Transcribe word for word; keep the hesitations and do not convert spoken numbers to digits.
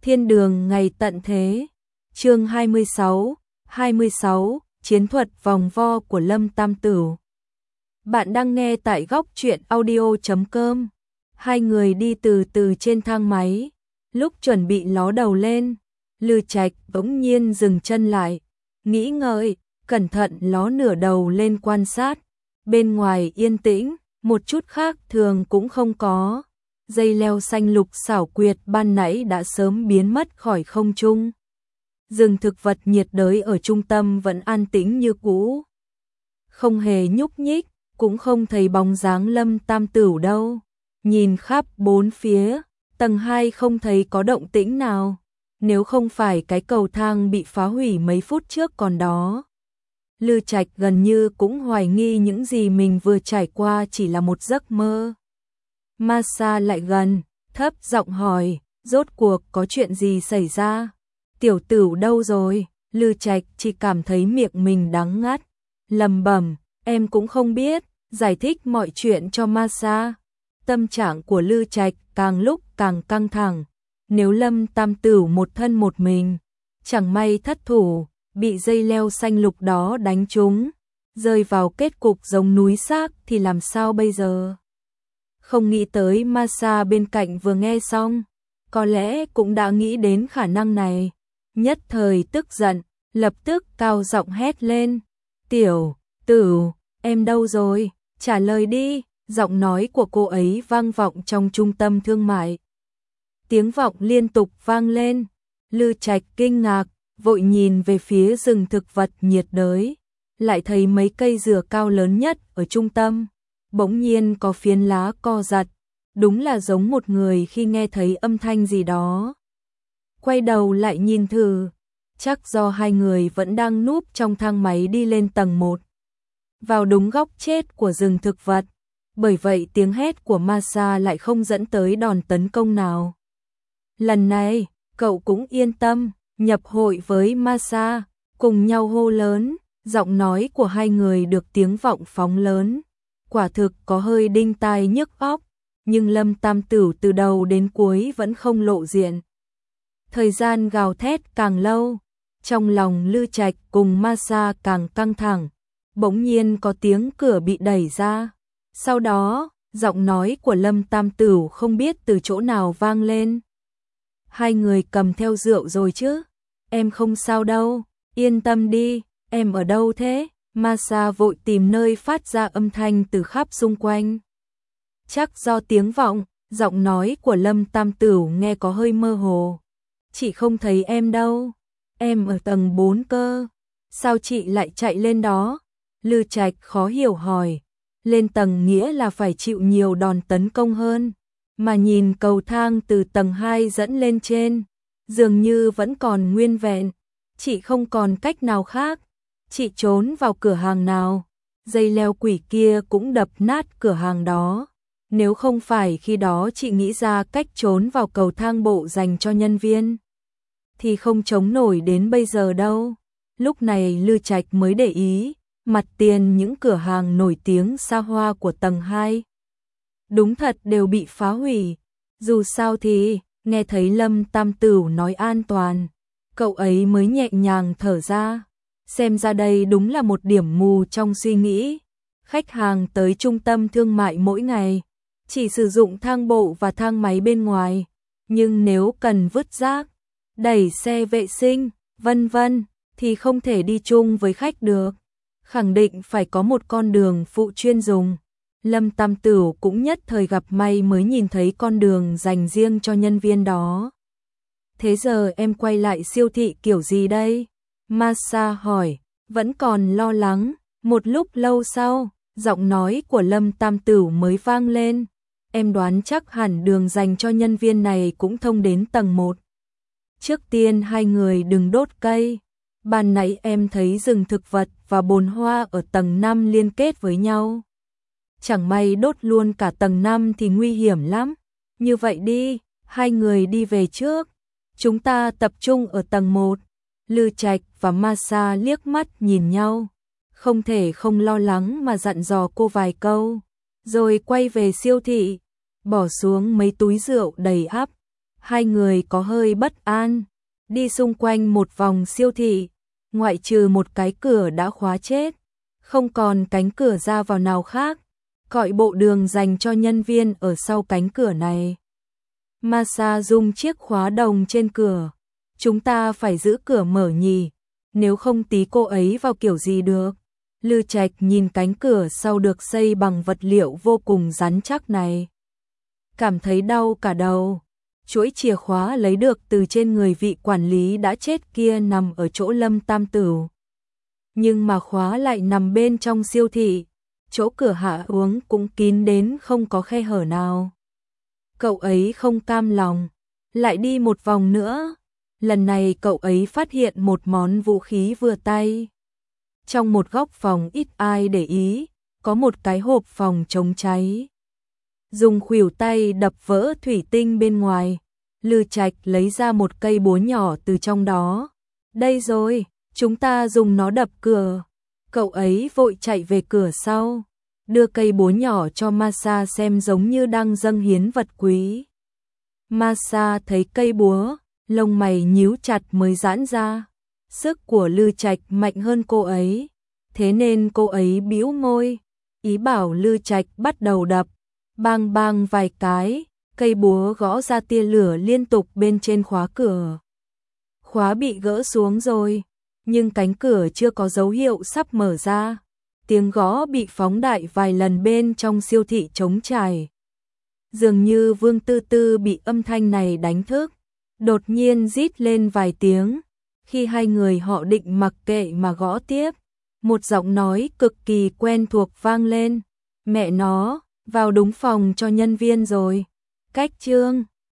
Thiên đường ngày tận thế. Chương hai mươi sáu, hai mươi sáu, chiến thuật vòng vo của Lâm Tam Tửu. Bạn đang nghe tại góc truyện audio chấm com. Hai người đi từ từ trên thang máy, lúc chuẩn bị ló đầu lên, Lư Trạch bỗng nhiên dừng chân lại, nghĩ ngợi, cẩn thận ló nửa đầu lên quan sát. Bên ngoài yên tĩnh, một chút khác thường cũng không có. Dây leo xanh lục xảo quyệt ban nãy đã sớm biến mất khỏi không trung. Rừng thực vật nhiệt đới ở trung tâm vẫn an tĩnh như cũ, không hề nhúc nhích, cũng không thấy bóng dáng Lâm Tam Tửu đâu. Nhìn khắp bốn phía, tầng hai không thấy có động tĩnh nào, nếu không phải cái cầu thang bị phá hủy mấy phút trước còn đó. Lư Trạch gần như cũng hoài nghi những gì mình vừa trải qua chỉ là một giấc mơ. Ma Sa lại gần, thấp giọng hỏi, rốt cuộc có chuyện gì xảy ra? Tiểu Tửu đâu rồi? Lư Trạch chỉ cảm thấy miệng mình đắng ngắt, lẩm bẩm, em cũng không biết, giải thích mọi chuyện cho Ma Sa. Tâm trạng của Lư Trạch càng lúc càng căng thẳng, nếu Lâm Tam Tửu một thân một mình, chẳng may thất thủ, bị dây leo xanh lục đó đánh trúng, rơi vào kết cục giống núi xác thì làm sao bây giờ? Không nghĩ tới Ma Sa bên cạnh vừa nghe xong, có lẽ cũng đã nghĩ đến khả năng này, nhất thời tức giận, lập tức cao giọng hét lên, Tiểu Tửu, em đâu rồi? Trả lời đi. Giọng nói của cô ấy vang vọng trong trung tâm thương mại. Tiếng vọng liên tục vang lên, Lư Trạch kinh ngạc, vội nhìn về phía rừng thực vật nhiệt đới, lại thấy mấy cây dừa cao lớn nhất ở trung tâm, bỗng nhiên có phiến lá co giật, đúng là giống một người khi nghe thấy âm thanh gì đó. Quay đầu lại nhìn thử, chắc do hai người vẫn đang núp trong thang máy đi lên tầng một, vào đúng góc chết của rừng thực vật. Bởi vậy tiếng hét của Ma Sa lại không dẫn tới đòn tấn công nào. Lần này, cậu cũng yên tâm, nhập hội với Ma Sa, cùng nhau hô lớn, giọng nói của hai người được tiếng vọng phóng lớn. Quả thực có hơi đinh tai nhức óc, nhưng Lâm Tam Tửu từ đầu đến cuối vẫn không lộ diện. Thời gian gào thét càng lâu, trong lòng Lư Trạch cùng Ma Sa càng căng thẳng, bỗng nhiên có tiếng cửa bị đẩy ra. Sau đó, giọng nói của Lâm Tam Tửu không biết từ chỗ nào vang lên. Hai người cầm theo rượu rồi chứ? Em không sao đâu, yên tâm đi, em ở đâu thế? Ma Sa vội tìm nơi phát ra âm thanh từ khắp xung quanh. Chắc do tiếng vọng, giọng nói của Lâm Tam Tửu nghe có hơi mơ hồ. Chị không thấy em đâu, em ở tầng bốn cơ. Sao chị lại chạy lên đó? Lư Trạch khó hiểu hỏi. Lên tầng nghĩa là phải chịu nhiều đòn tấn công hơn, mà nhìn cầu thang từ tầng hai dẫn lên trên, dường như vẫn còn nguyên vẹn, chị không còn cách nào khác, chị trốn vào cửa hàng nào, dây leo quỷ kia cũng đập nát cửa hàng đó, nếu không phải khi đó chị nghĩ ra cách trốn vào cầu thang bộ dành cho nhân viên, thì không chống nổi đến bây giờ đâu. Lúc này Lư Trạch mới để ý, mặt tiền những cửa hàng nổi tiếng xa hoa của tầng hai. Đúng thật đều bị phá hủy. Dù sao thì, nghe thấy Lâm Tam Tửu nói an toàn, cậu ấy mới nhẹ nhàng thở ra. Xem ra đây đúng là một điểm mù trong suy nghĩ. Khách hàng tới trung tâm thương mại mỗi ngày, chỉ sử dụng thang bộ và thang máy bên ngoài. Nhưng nếu cần vứt rác, đẩy xe vệ sinh, vân vân, thì không thể đi chung với khách được. Khẳng định phải có một con đường phụ chuyên dùng. Lâm Tam Tửu cũng nhất thời gặp may mới nhìn thấy con đường dành riêng cho nhân viên đó. Thế giờ em quay lại siêu thị kiểu gì đây? Ma Sa hỏi, vẫn còn lo lắng. Một lúc lâu sau, giọng nói của Lâm Tam Tửu mới vang lên. Em đoán chắc hẳn đường dành cho nhân viên này cũng thông đến tầng một. Trước tiên hai người đừng đốt cây. Ban nãy em thấy rừng thực vật và bồn hoa ở tầng năm liên kết với nhau. Chẳng may đốt luôn cả tầng năm thì nguy hiểm lắm. Như vậy đi, hai người đi về trước. Chúng ta tập trung ở tầng một. Lư Trạch và Ma Sa liếc mắt nhìn nhau. Không thể không lo lắng mà dặn dò cô vài câu. Rồi quay về siêu thị, bỏ xuống mấy túi rượu đầy ắp. Hai người có hơi bất an, đi xung quanh một vòng siêu thị, ngoại trừ một cái cửa đã khóa chết, không còn cánh cửa ra vào nào khác, gọi bộ đường dành cho nhân viên ở sau cánh cửa này. Masa dùng chiếc khóa đồng trên cửa. Chúng ta phải giữ cửa mở nhỉ, nếu không tí cô ấy vào kiểu gì được. Lư Trạch nhìn cánh cửa sau được xây bằng vật liệu vô cùng rắn chắc này, cảm thấy đau cả đầu. Chuỗi chìa khóa lấy được từ trên người vị quản lý đã chết kia nằm ở chỗ Lâm Tam Tửu, nhưng mà khóa lại nằm bên trong siêu thị, chỗ cửa hạ uống cũng kín đến không có khe hở nào. Cậu ấy không cam lòng, lại đi một vòng nữa. Lần này cậu ấy phát hiện một món vũ khí vừa tay. Trong một góc phòng ít ai để ý, có một cái hộp phòng chống cháy. Dùng khuỷu tay đập vỡ thủy tinh bên ngoài, Lư Trạch lấy ra một cây búa nhỏ từ trong đó. Đây rồi, chúng ta dùng nó đập cửa. Cậu ấy vội chạy về cửa sau, đưa cây búa nhỏ cho Masa xem giống như đang dâng hiến vật quý. Masa thấy cây búa, lông mày nhíu chặt mới giãn ra. Sức của Lư Trạch mạnh hơn cô ấy, thế nên cô ấy bĩu môi, ý bảo Lư Trạch bắt đầu đập. Bang bang vài cái, cây búa gõ ra tia lửa liên tục bên trên khóa cửa. Khóa bị gỡ xuống rồi, nhưng cánh cửa chưa có dấu hiệu sắp mở ra. Tiếng gõ bị phóng đại vài lần bên trong siêu thị trống trải. Dường như Vương Tư Tư bị âm thanh này đánh thức, đột nhiên rít lên vài tiếng. Khi hai người họ định mặc kệ mà gõ tiếp, một giọng nói cực kỳ quen thuộc vang lên. Mẹ nó, vào đúng phòng cho nhân viên rồi. Cách chương